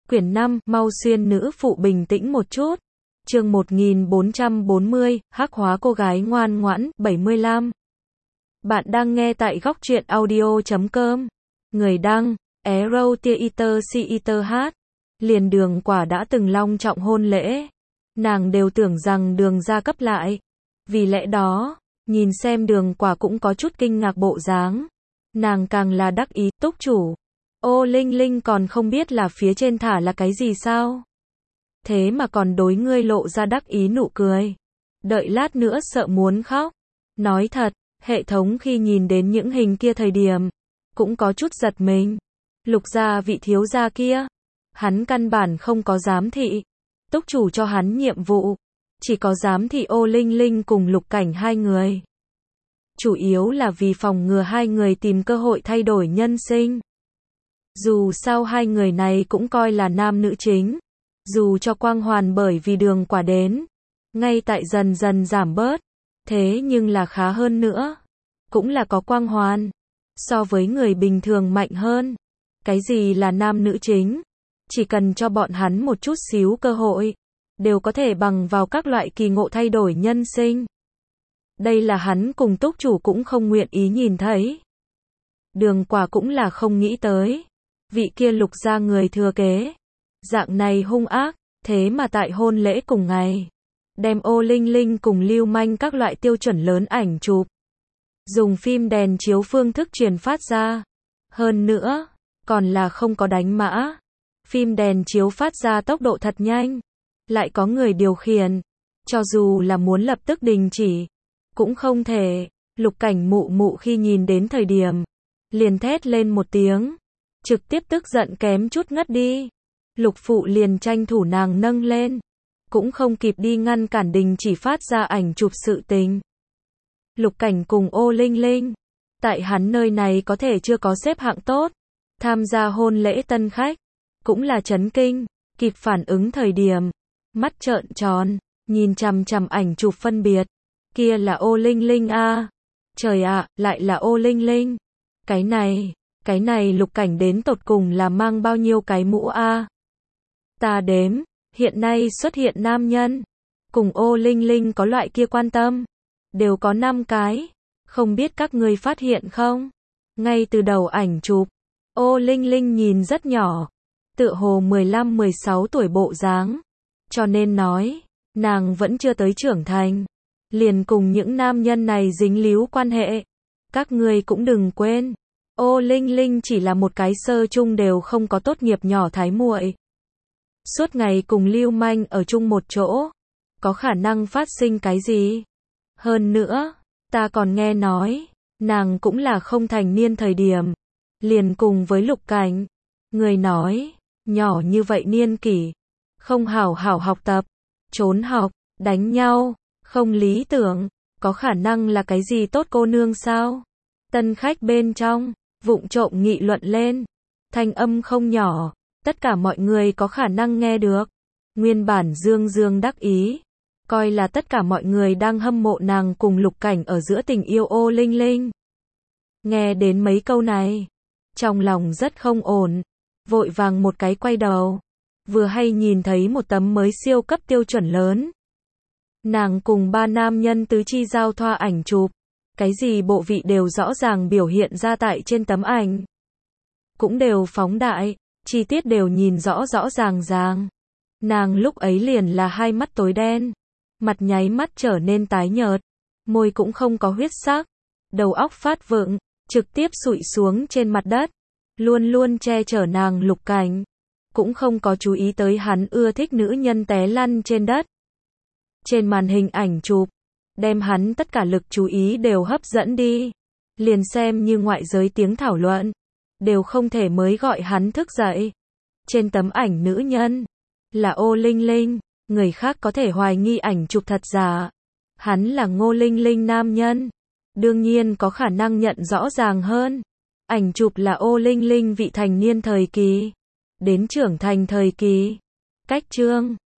Quyển 5, mau xuyên nữ phụ bình tĩnh một chút. Chương 1440, hắc hóa cô gái ngoan ngoãn, 75. Bạn đang nghe tại góc truyện audio.com. Người đăng, Arrow Theater CETH. Liền Đường Quả đã từng long trọng hôn lễ. Nàng đều tưởng rằng Đường gia cấp lại. Vì lẽ đó, nhìn xem Đường Quả cũng có chút kinh ngạc bộ dáng. Nàng càng là đắc ý, túc chủ. Ô Linh Linh còn không biết là phía trên thả là cái gì sao? Thế mà còn đối ngươi lộ ra đắc ý nụ cười. Đợi lát nữa sợ muốn khóc. Nói thật, hệ thống khi nhìn đến những hình kia thời điểm, cũng có chút giật mình. Lục gia vị thiếu gia kia, hắn căn bản không có giám thị. Túc chủ cho hắn nhiệm vụ, chỉ có giám thị Ô Linh Linh cùng Lục Cảnh hai người. Chủ yếu là vì phòng ngừa hai người tìm cơ hội thay đổi nhân sinh. Dù sao hai người này cũng coi là nam nữ chính. Dù cho quang hoàn bởi vì Đường Quả đến, ngay tại dần dần giảm bớt. Thế nhưng là khá hơn nữa. Cũng là có quang hoàn. So với người bình thường mạnh hơn. Cái gì là nam nữ chính? Chỉ cần cho bọn hắn một chút xíu cơ hội, đều có thể bằng vào các loại kỳ ngộ thay đổi nhân sinh. Đây là hắn cùng túc chủ cũng không nguyện ý nhìn thấy. Đường Quả cũng là không nghĩ tới. Vị kia Lục gia người thừa kế. Dạng này hung ác, thế mà tại hôn lễ cùng ngày. Đem Ô Linh Linh cùng lưu manh các loại tiêu chuẩn lớn ảnh chụp. Dùng phim đèn chiếu phương thức truyền phát ra. Hơn nữa, còn là không có đánh mã. Phim đèn chiếu phát ra tốc độ thật nhanh. Lại có người điều khiển. Cho dù là muốn lập tức đình chỉ, cũng không thể. Lục Cảnh mụ mụ khi nhìn đến thời điểm, liền thét lên một tiếng. Trực tiếp tức giận kém chút ngất đi. Lục phụ liền tranh thủ nàng nâng lên. Cũng không kịp đi ngăn cản đình chỉ phát ra ảnh chụp sự tình. Lục Cảnh cùng Ô Linh Linh. Tại hắn nơi này có thể chưa có xếp hạng tốt. Tham gia hôn lễ tân khách. Cũng là chấn kinh. Kịp phản ứng thời điểm. Mắt trợn tròn. Nhìn chằm chằm ảnh chụp phân biệt. Kia là Ô Linh Linh a. Trời ạ, lại là Ô Linh Linh. Cái này Lục Cảnh đến tột cùng là mang bao nhiêu cái mũ a? Ta đếm, hiện nay xuất hiện nam nhân, cùng Ô Linh Linh có loại kia quan tâm, đều có 5 cái, không biết các ngươi phát hiện không? Ngay từ đầu ảnh chụp, Ô Linh Linh nhìn rất nhỏ, tựa hồ 15-16 tuổi bộ dáng, cho nên nói, nàng vẫn chưa tới trưởng thành, liền cùng những nam nhân này dính líu quan hệ. Các ngươi cũng đừng quên, Ô Linh Linh chỉ là một cái sơ chung đều không có tốt nghiệp nhỏ thái muội. Suốt ngày cùng lưu manh ở chung một chỗ, có khả năng phát sinh cái gì? Hơn nữa, ta còn nghe nói, nàng cũng là không thành niên thời điểm, liền cùng với Lục Cảnh. Người nói, nhỏ như vậy niên kỷ, không hảo hảo học tập, trốn học, đánh nhau, không lý tưởng, có khả năng là cái gì tốt cô nương sao? Tân khách bên trong, vụng trộm nghị luận lên, thanh âm không nhỏ. Tất cả mọi người có khả năng nghe được. Nguyên bản Dương Dương đắc ý, coi là tất cả mọi người đang hâm mộ nàng cùng Lục Cảnh ở giữa tình yêu Ô Linh Linh. Nghe đến mấy câu này, trong lòng rất không ổn, vội vàng một cái quay đầu, vừa hay nhìn thấy một tấm mới siêu cấp tiêu chuẩn lớn. Nàng cùng 3 nam nhân tứ chi giao thoa ảnh chụp, cái gì bộ vị đều rõ ràng biểu hiện ra tại trên tấm ảnh. Cũng đều phóng đại. Chi tiết đều nhìn rõ rõ ràng ràng. Nàng lúc ấy liền là hai mắt tối đen. Mặt nháy mắt trở nên tái nhợt. Môi cũng không có huyết sắc. Đầu óc phát vượng. Trực tiếp sụi xuống trên mặt đất. Luôn luôn che chở nàng Lục Cảnh. Cũng không có chú ý tới hắn ưa thích nữ nhân té lăn trên đất. Trên màn hình ảnh chụp. Đem hắn tất cả lực chú ý đều hấp dẫn đi. Liền xem như ngoại giới tiếng thảo luận. Đều không thể mới gọi hắn thức dậy. Trên tấm ảnh nữ nhân là Ô Linh Linh, người khác có thể hoài nghi ảnh chụp thật giả. Hắn là Ngô Linh Linh nam nhân, đương nhiên có khả năng nhận rõ ràng hơn. Ảnh chụp là Ô Linh Linh vị thành niên thời kỳ, đến trưởng thành thời kỳ. Cách chương